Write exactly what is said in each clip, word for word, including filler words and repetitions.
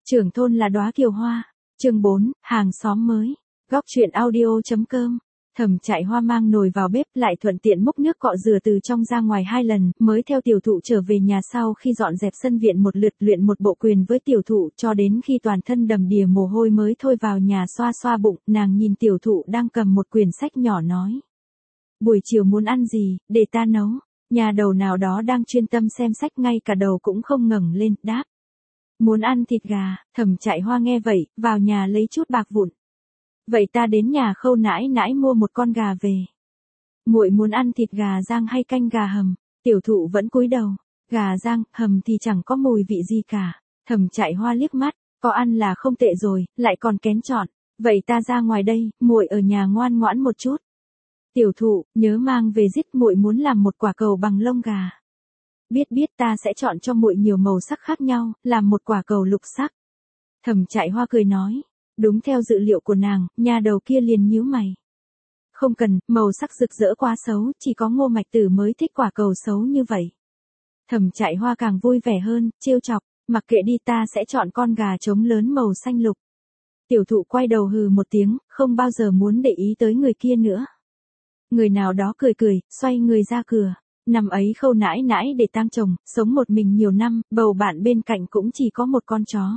Trưởng thôn là đóa kiều hoa. Chương bốn, hàng xóm mới. Góc truyện audio chấm com. Thẩm Trại Hoa mang nồi vào bếp, lại thuận tiện múc nước cọ rửa từ trong ra ngoài hai lần, mới theo tiểu thụ trở về nhà. Sau khi dọn dẹp sân viện một lượt, luyện một bộ quyền với tiểu thụ cho đến khi toàn thân đầm đìa mồ hôi mới thôi vào nhà xoa xoa bụng. Nàng nhìn tiểu thụ đang cầm một quyển sách nhỏ nói: buổi chiều muốn ăn gì, để ta nấu. Nhà đầu nào đó đang chuyên tâm xem sách, ngay cả đầu cũng không ngẩng lên, đáp: muốn ăn thịt gà. Thẩm Trại Hoa nghe vậy, vào nhà lấy chút bạc vụn. Vậy ta đến nhà Khâu nãi nãi mua một con gà về. Muội muốn ăn thịt gà rang hay canh gà hầm? Tiểu thụ vẫn cúi đầu. Gà rang, hầm thì chẳng có mùi vị gì cả. Thẩm Trại Hoa liếc mắt, có ăn là không tệ rồi, lại còn kén chọn. Vậy ta ra ngoài đây, muội ở nhà ngoan ngoãn một chút. Tiểu thụ, nhớ mang về giết, muội muốn làm một quả cầu bằng lông gà. Biết biết, ta sẽ chọn cho muội nhiều màu sắc khác nhau, làm một quả cầu lục sắc. Thẩm Trại Hoa cười nói. Đúng theo dự liệu của nàng, nhà đầu kia liền nhíu mày. Không cần, màu sắc rực rỡ quá xấu, chỉ có Ngô Mạch Tử mới thích quả cầu xấu như vậy. Thẩm Trại Hoa càng vui vẻ hơn, trêu chọc, mặc kệ đi, ta sẽ chọn con gà trống lớn màu xanh lục. Tiểu thụ quay đầu hừ một tiếng, không bao giờ muốn để ý tới người kia nữa. Người nào đó cười cười, xoay người ra cửa. Năm ấy Khâu nãi nãi để tang chồng, sống một mình nhiều năm, bầu bạn bên cạnh cũng chỉ có một con chó.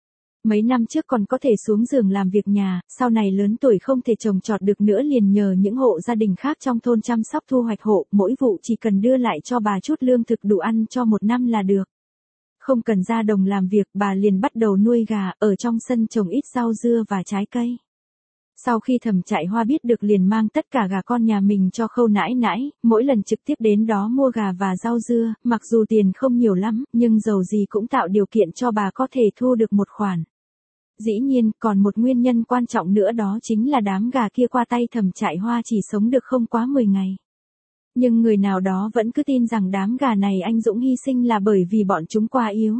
Mấy năm trước còn có thể xuống giường làm việc nhà, sau này lớn tuổi không thể trồng trọt được nữa, liền nhờ những hộ gia đình khác trong thôn chăm sóc thu hoạch hộ, mỗi vụ chỉ cần đưa lại cho bà chút lương thực đủ ăn cho một năm là được. Không cần ra đồng làm việc, bà liền bắt đầu nuôi gà, ở trong sân trồng ít rau dưa và trái cây. Sau khi Thẩm Trại Hoa biết được, liền mang tất cả gà con nhà mình cho Khâu nãi nãi, mỗi lần trực tiếp đến đó mua gà và rau dưa, mặc dù tiền không nhiều lắm, nhưng dầu gì cũng tạo điều kiện cho bà có thể thu được một khoản. Dĩ nhiên, còn một nguyên nhân quan trọng nữa, đó chính là đám gà kia qua tay Thẩm Trại Hoa chỉ sống được không quá mười ngày. Nhưng người nào đó vẫn cứ tin rằng đám gà này anh dũng hy sinh là bởi vì bọn chúng quá yếu.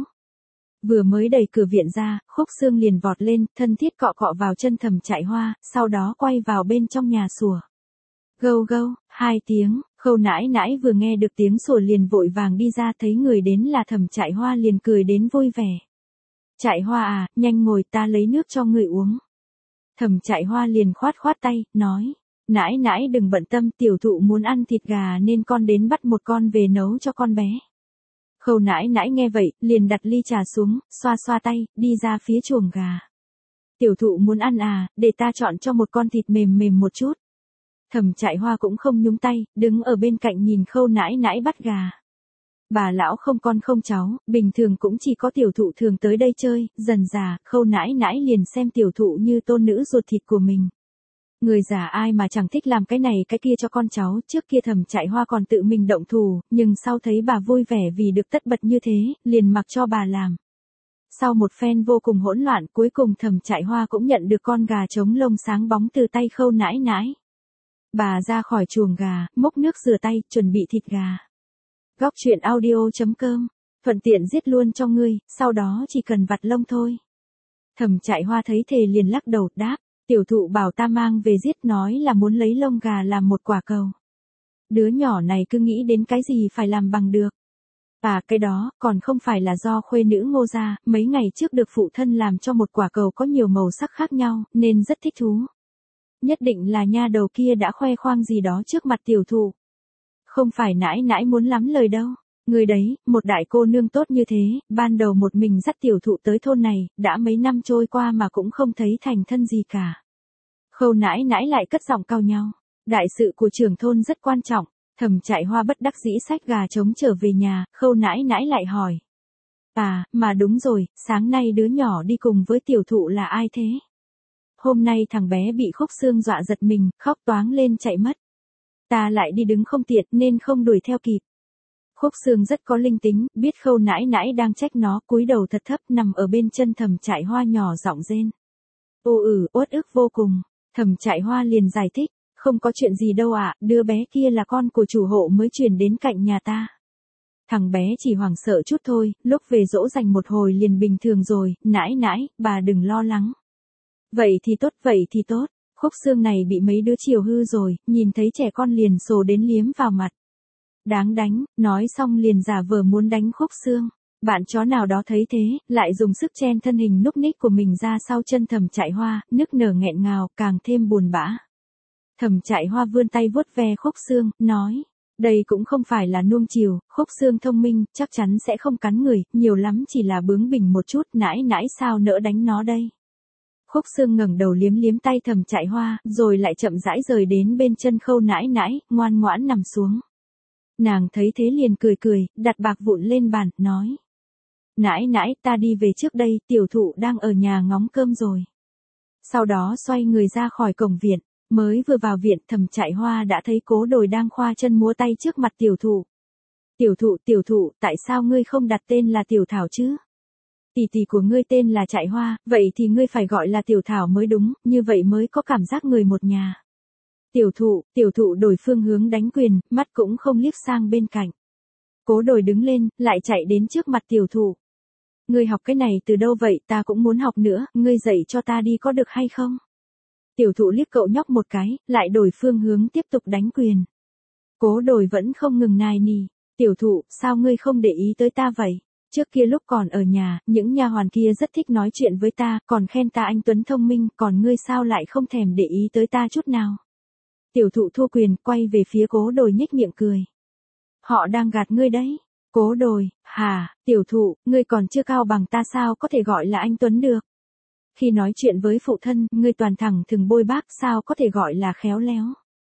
Vừa mới đẩy cửa viện ra, Khúc Xương liền vọt lên, thân thiết cọ cọ vào chân Thẩm Trại Hoa, sau đó quay vào bên trong nhà sủa. Gâu gâu, hai tiếng, Khâu nãi nãi vừa nghe được tiếng sủa liền vội vàng đi ra, thấy người đến là Thẩm Trại Hoa liền cười đến vui vẻ. Trại Hoa à, nhanh ngồi, ta lấy nước cho người uống. Thẩm Trại Hoa liền khoát khoát tay, nói. Nãi nãi đừng bận tâm, tiểu thụ muốn ăn thịt gà nên con đến bắt một con về nấu cho con bé. Khâu nãi nãi nghe vậy, liền đặt ly trà xuống, xoa xoa tay, đi ra phía chuồng gà. Tiểu thụ muốn ăn à, để ta chọn cho một con thịt mềm mềm một chút. Thẩm Trại Hoa cũng không nhúng tay, đứng ở bên cạnh nhìn Khâu nãi nãi bắt gà. Bà lão không con không cháu, bình thường cũng chỉ có tiểu thụ thường tới đây chơi, dần dà, Khâu nãi nãi liền xem tiểu thụ như tôn nữ ruột thịt của mình. Người già ai mà chẳng thích làm cái này cái kia cho con cháu, trước kia Thẩm Trại Hoa còn tự mình động thủ, nhưng sau thấy bà vui vẻ vì được tất bật như thế, liền mặc cho bà làm. Sau một phen vô cùng hỗn loạn, cuối cùng Thẩm Trại Hoa cũng nhận được con gà trống lông sáng bóng từ tay Khâu nãi nãi. Bà ra khỏi chuồng gà, múc nước rửa tay, chuẩn bị thịt gà. Góc truyện audio chấm com, thuận tiện giết luôn cho ngươi, sau đó chỉ cần vặt lông thôi. Thẩm Trại Hoa thấy thề liền lắc đầu, đáp, tiểu thụ bảo ta mang về giết, nói là muốn lấy lông gà làm một quả cầu. Đứa nhỏ này cứ nghĩ đến cái gì phải làm bằng được. À cái đó, còn không phải là do khuê nữ Ngô gia, mấy ngày trước được phụ thân làm cho một quả cầu có nhiều màu sắc khác nhau, nên rất thích thú. Nhất định là nha đầu kia đã khoe khoang gì đó trước mặt tiểu thụ. Không phải nãi nãi muốn lắm lời đâu. Người đấy, một đại cô nương tốt như thế, ban đầu một mình dắt tiểu thụ tới thôn này, đã mấy năm trôi qua mà cũng không thấy thành thân gì cả. Khâu nãi nãi lại cất giọng cau nhau. Đại sự của trưởng thôn rất quan trọng. Thẩm Trại Hoa bất đắc dĩ xách gà trống trở về nhà, Khâu nãi nãi lại hỏi. À, mà đúng rồi, sáng nay đứa nhỏ đi cùng với tiểu thụ là ai thế? Hôm nay thằng bé bị Khúc Xương dọa giật mình, khóc toáng lên chạy mất. Ta lại đi đứng không tiện nên không đuổi theo kịp. Khúc Xương rất có linh tính, biết Khâu nãi nãi đang trách nó, cúi đầu thật thấp nằm ở bên chân Thẩm Trại Hoa nhỏ giọng rên. Ô ừ, uất ức vô cùng. Thẩm Trại Hoa liền giải thích, không có chuyện gì đâu ạ, đứa bé kia là con của chủ hộ mới chuyển đến cạnh nhà ta. Thằng bé chỉ hoảng sợ chút thôi, lúc về dỗ dành một hồi liền bình thường rồi, nãi nãi, bà đừng lo lắng. Vậy thì tốt, vậy thì tốt. Khúc Xương này bị mấy đứa chiều hư rồi, nhìn thấy trẻ con liền sồ đến liếm vào mặt. Đáng đánh, nói xong liền giả vờ muốn đánh Khúc Xương. Bạn chó nào đó thấy thế, lại dùng sức chen thân hình núc ních của mình ra sau chân Thẩm Trại Hoa, nức nở nghẹn ngào, càng thêm buồn bã. Thẩm Trại Hoa vươn tay vuốt ve Khúc Xương, nói, đây cũng không phải là nuông chiều, Khúc Xương thông minh, chắc chắn sẽ không cắn người, nhiều lắm chỉ là bướng bỉnh một chút, nãi nãi sao nỡ đánh nó đây. Khúc Xương ngẩng đầu liếm liếm tay Thẩm Trại Hoa, rồi lại chậm rãi rời đến bên chân Khâu nãi nãi, ngoan ngoãn nằm xuống. Nàng thấy thế liền cười cười, đặt bạc vụn lên bàn, nói. Nãi nãi, ta đi về trước đây, tiểu thụ đang ở nhà ngóng cơm rồi. Sau đó xoay người ra khỏi cổng viện, mới vừa vào viện Thẩm Trại Hoa đã thấy Cố Đồi đang khoa chân múa tay trước mặt tiểu thụ. Tiểu thụ, tiểu thụ, tại sao ngươi không đặt tên là Tiểu Thảo chứ? Tỷ tỷ của ngươi tên là Trại Hoa, vậy thì ngươi phải gọi là Tiểu Thảo mới đúng, như vậy mới có cảm giác người một nhà. Tiểu thụ, tiểu thụ đổi phương hướng đánh quyền, mắt cũng không liếc sang bên cạnh. Cố Đồi đứng lên, lại chạy đến trước mặt tiểu thụ. Ngươi học cái này từ đâu vậy, ta cũng muốn học nữa, ngươi dạy cho ta đi có được hay không? Tiểu thụ liếc cậu nhóc một cái, lại đổi phương hướng tiếp tục đánh quyền. Cố Đồi vẫn không ngừng nài nỉ, tiểu thụ, sao ngươi không để ý tới ta vậy? Trước kia lúc còn ở nhà, những nha hoàn kia rất thích nói chuyện với ta, còn khen ta anh tuấn thông minh, còn ngươi sao lại không thèm để ý tới ta chút nào? Tiểu thụ thua quyền, quay về phía Cố Đồi nhếch miệng cười. Họ đang gạt ngươi đấy. Cố Đồi, hà, tiểu thụ, ngươi còn chưa cao bằng ta sao có thể gọi là anh tuấn được? Khi nói chuyện với phụ thân, ngươi toàn thẳng thừng bôi bác sao có thể gọi là khéo léo?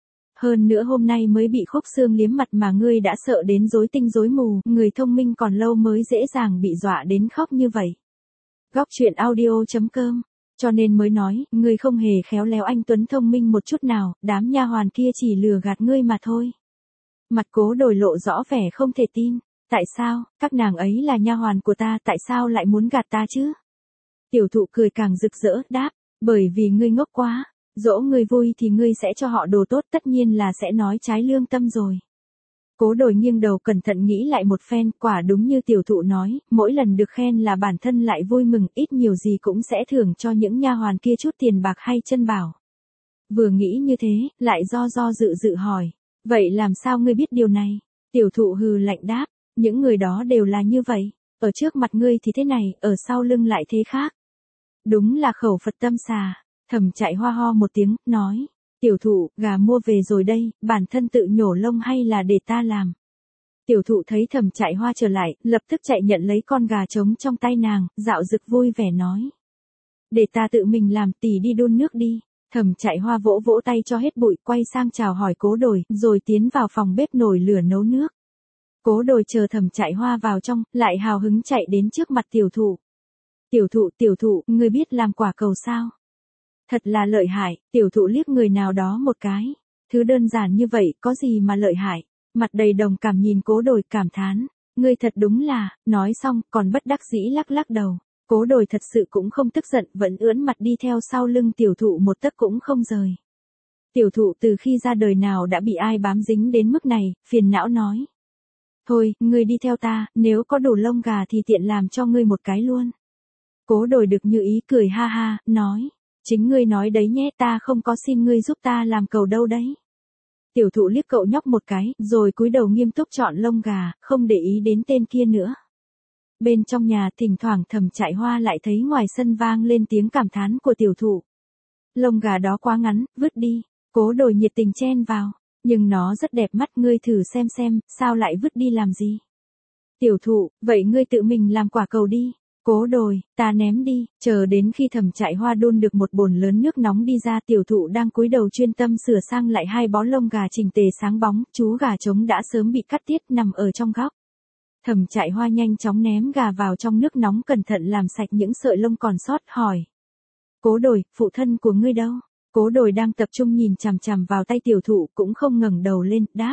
Hơn nữa hôm nay mới bị Khúc Xương liếm mặt mà ngươi đã sợ đến rối tinh rối mù, người thông minh còn lâu mới dễ dàng bị dọa đến khóc như vậy. Góc truyện audio chấm com. Cho nên mới nói, ngươi không hề khéo léo anh tuấn thông minh một chút nào, đám nha hoàn kia chỉ lừa gạt ngươi mà thôi. Mặt Cố Đồi lộ rõ vẻ không thể tin. Tại sao, các nàng ấy là nha hoàn của ta, tại sao lại muốn gạt ta chứ? Tiểu thụ cười càng rực rỡ, đáp, bởi vì ngươi ngốc quá, dỗ ngươi vui thì ngươi sẽ cho họ đồ tốt, tất nhiên là sẽ nói trái lương tâm rồi. Cố Đồi nghiêng đầu cẩn thận nghĩ lại một phen, quả đúng như tiểu thụ nói, mỗi lần được khen là bản thân lại vui mừng, ít nhiều gì cũng sẽ thưởng cho những nha hoàn kia chút tiền bạc hay chân bảo. Vừa nghĩ như thế, lại do do dự dự hỏi, vậy làm sao ngươi biết điều này? Tiểu thụ hừ lạnh đáp, những người đó đều là như vậy, ở trước mặt ngươi thì thế này, ở sau lưng lại thế khác. Đúng là khẩu Phật tâm xà. Thẩm Trại Hoa ho một tiếng, nói, tiểu thụ, gà mua về rồi đây, bản thân tự nhổ lông hay là để ta làm? Tiểu thụ thấy Thẩm Trại Hoa trở lại, lập tức chạy nhận lấy con gà trống trong tay nàng, dạo dực vui vẻ nói. Để ta tự mình làm, tỷ đi đun nước đi. Thẩm Trại Hoa vỗ vỗ tay cho hết bụi, quay sang chào hỏi Cố Đồi, rồi tiến vào phòng bếp nổi lửa nấu nước. Cố Đồi chờ Thẩm Trại Hoa vào trong, lại hào hứng chạy đến trước mặt tiểu thụ. Tiểu thụ, tiểu thụ, ngươi biết làm quả cầu sao? Thật là lợi hại, tiểu thụ liếc người nào đó một cái. Thứ đơn giản như vậy, có gì mà lợi hại? Mặt đầy đồng cảm nhìn Cố Đồi cảm thán. Ngươi thật đúng là, nói xong, còn bất đắc dĩ lắc lắc đầu. Cố Đồi thật sự cũng không tức giận, vẫn ưỡn mặt đi theo sau lưng tiểu thụ một tấc cũng không rời. Tiểu thụ từ khi ra đời nào đã bị ai bám dính đến mức này, phiền não nói. Thôi, ngươi đi theo ta, nếu có đủ lông gà thì tiện làm cho ngươi một cái luôn. Cố Đồi được như ý cười ha ha, nói. Chính ngươi nói đấy nhé, ta không có xin ngươi giúp ta làm cầu đâu đấy. Tiểu thụ liếc cậu nhóc một cái, rồi cúi đầu nghiêm túc chọn lông gà, không để ý đến tên kia nữa. Bên trong nhà thỉnh thoảng Thẩm Trại Hoa lại thấy ngoài sân vang lên tiếng cảm thán của tiểu thụ. Lông gà đó quá ngắn, vứt đi. Cố Đồi nhiệt tình chen vào. Nhưng nó rất đẹp mắt, ngươi thử xem xem, sao lại vứt đi làm gì? Tiểu thụ, vậy ngươi tự mình làm quả cầu đi. Cố Đồi, ta ném đi. Chờ đến khi Thẩm Trại Hoa đun được một bồn lớn nước nóng đi ra, tiểu thụ đang cúi đầu chuyên tâm sửa sang lại hai bó lông gà chỉnh tề sáng bóng, chú gà trống đã sớm bị cắt tiết nằm ở trong góc. Thẩm Trại Hoa nhanh chóng ném gà vào trong nước nóng, cẩn thận làm sạch những sợi lông còn sót, hỏi. Cố Đồi, phụ thân của ngươi đâu? Cố Đồi đang tập trung nhìn chằm chằm vào tay tiểu thụ, cũng không ngẩng đầu lên, đáp.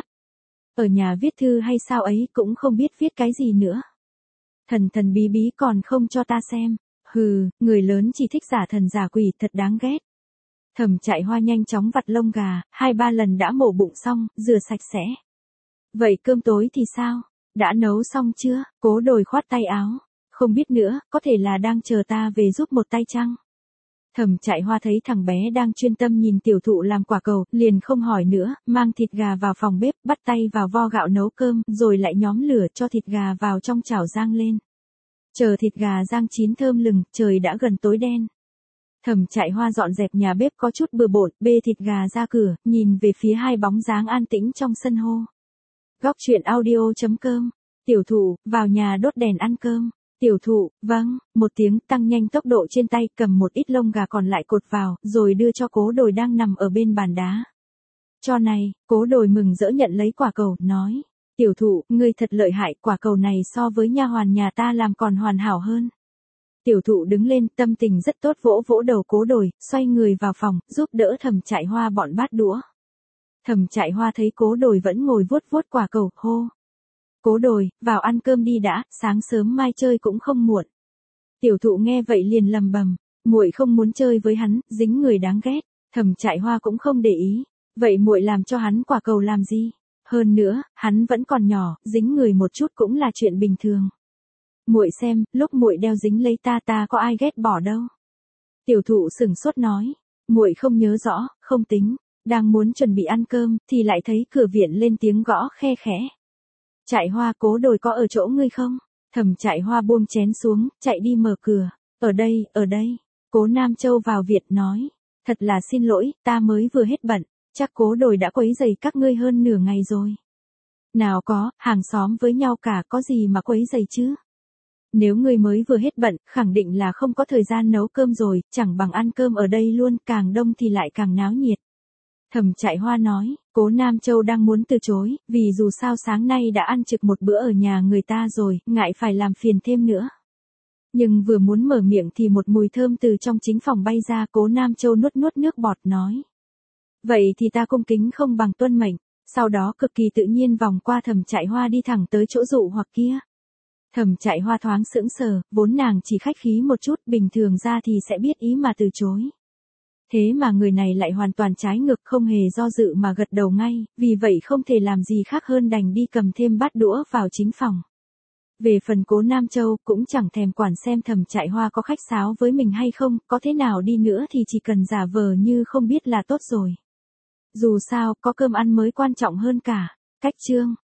Ở nhà viết thư hay sao ấy, cũng không biết viết cái gì nữa. Thần thần bí bí còn không cho ta xem. Hừ, người lớn chỉ thích giả thần giả quỷ, thật đáng ghét. Thẩm Trại Hoa nhanh chóng vặt lông gà, hai ba lần đã mổ bụng xong, rửa sạch sẽ. Vậy cơm tối thì sao? Đã nấu xong chưa? Cố Đồi khoát tay áo. Không biết nữa, có thể là đang chờ ta về giúp một tay chăng? Thẩm Trại Hoa thấy thằng bé đang chuyên tâm nhìn tiểu thụ làm quả cầu, liền không hỏi nữa, mang thịt gà vào phòng bếp, bắt tay vào vo gạo nấu cơm, rồi lại nhóm lửa cho thịt gà vào trong chảo rang lên. Chờ thịt gà rang chín thơm lừng, trời đã gần tối đen. Thẩm Trại Hoa dọn dẹp nhà bếp có chút bừa bộn, bê thịt gà ra cửa, nhìn về phía hai bóng dáng an tĩnh trong sân hô. Góc truyện audio chấm com. Tiểu thụ, vào nhà đốt đèn ăn cơm. Tiểu thụ, vâng, một tiếng, tăng nhanh tốc độ trên tay, cầm một ít lông gà còn lại cột vào, rồi đưa cho Cố Đồi đang nằm ở bên bàn đá. Cho này, Cố Đồi mừng rỡ nhận lấy quả cầu, nói. Tiểu thụ, ngươi thật lợi hại, quả cầu này so với nha hoàn nhà ta làm còn hoàn hảo hơn. Tiểu thụ đứng lên, tâm tình rất tốt, vỗ vỗ đầu Cố Đồi, xoay người vào phòng, giúp đỡ Thẩm Trại Hoa bọn bát đũa. Thẩm Trại Hoa thấy Cố Đồi vẫn ngồi vuốt vuốt quả cầu, hô. Cố Đồi, vào ăn cơm đi đã, sáng sớm mai chơi cũng không muộn. Tiểu thụ nghe vậy liền lầm bầm, muội không muốn chơi với hắn, dính người đáng ghét. Thẩm Trại Hoa cũng không để ý, vậy muội làm cho hắn quả cầu làm gì? Hơn nữa, hắn vẫn còn nhỏ, dính người một chút cũng là chuyện bình thường. Muội xem, lúc muội đeo dính lấy ta ta có ai ghét bỏ đâu. Tiểu thụ sửng sốt nói, muội không nhớ rõ, không tính, đang muốn chuẩn bị ăn cơm, thì lại thấy cửa viện lên tiếng gõ khe khẽ. Trại Hoa, Cố Đồi có ở chỗ ngươi không? Thẩm Trại Hoa buông chén xuống, chạy đi mở cửa. Ở đây, ở đây. Cố Nam Châu vào viện nói, thật là xin lỗi, ta mới vừa hết bận, chắc Cố Đồi đã quấy rầy các ngươi hơn nửa ngày rồi. Nào có, hàng xóm với nhau cả, có gì mà quấy rầy chứ? Nếu ngươi mới vừa hết bận, khẳng định là không có thời gian nấu cơm rồi, chẳng bằng ăn cơm ở đây luôn, càng đông thì lại càng náo nhiệt. Thẩm Trại Hoa nói, Cố Nam Châu đang muốn từ chối, vì dù sao sáng nay đã ăn trực một bữa ở nhà người ta rồi, ngại phải làm phiền thêm nữa. Nhưng vừa muốn mở miệng thì một mùi thơm từ trong chính phòng bay ra, Cố Nam Châu nuốt nuốt nước bọt nói. Vậy thì ta cung kính không bằng tuân mệnh, sau đó cực kỳ tự nhiên vòng qua Thẩm Trại Hoa đi thẳng tới chỗ dụ hoặc kia. Thẩm Trại Hoa thoáng sững sờ, vốn nàng chỉ khách khí một chút, bình thường ra thì sẽ biết ý mà từ chối. Thế mà người này lại hoàn toàn trái ngược, không hề do dự mà gật đầu ngay, vì vậy không thể làm gì khác hơn đành đi cầm thêm bát đũa vào chính phòng. Về phần Cố Nam Châu, cũng chẳng thèm quản xem Thẩm Trại Hoa có khách sáo với mình hay không, có thế nào đi nữa thì chỉ cần giả vờ như không biết là tốt rồi. Dù sao, có cơm ăn mới quan trọng hơn cả. Cách chương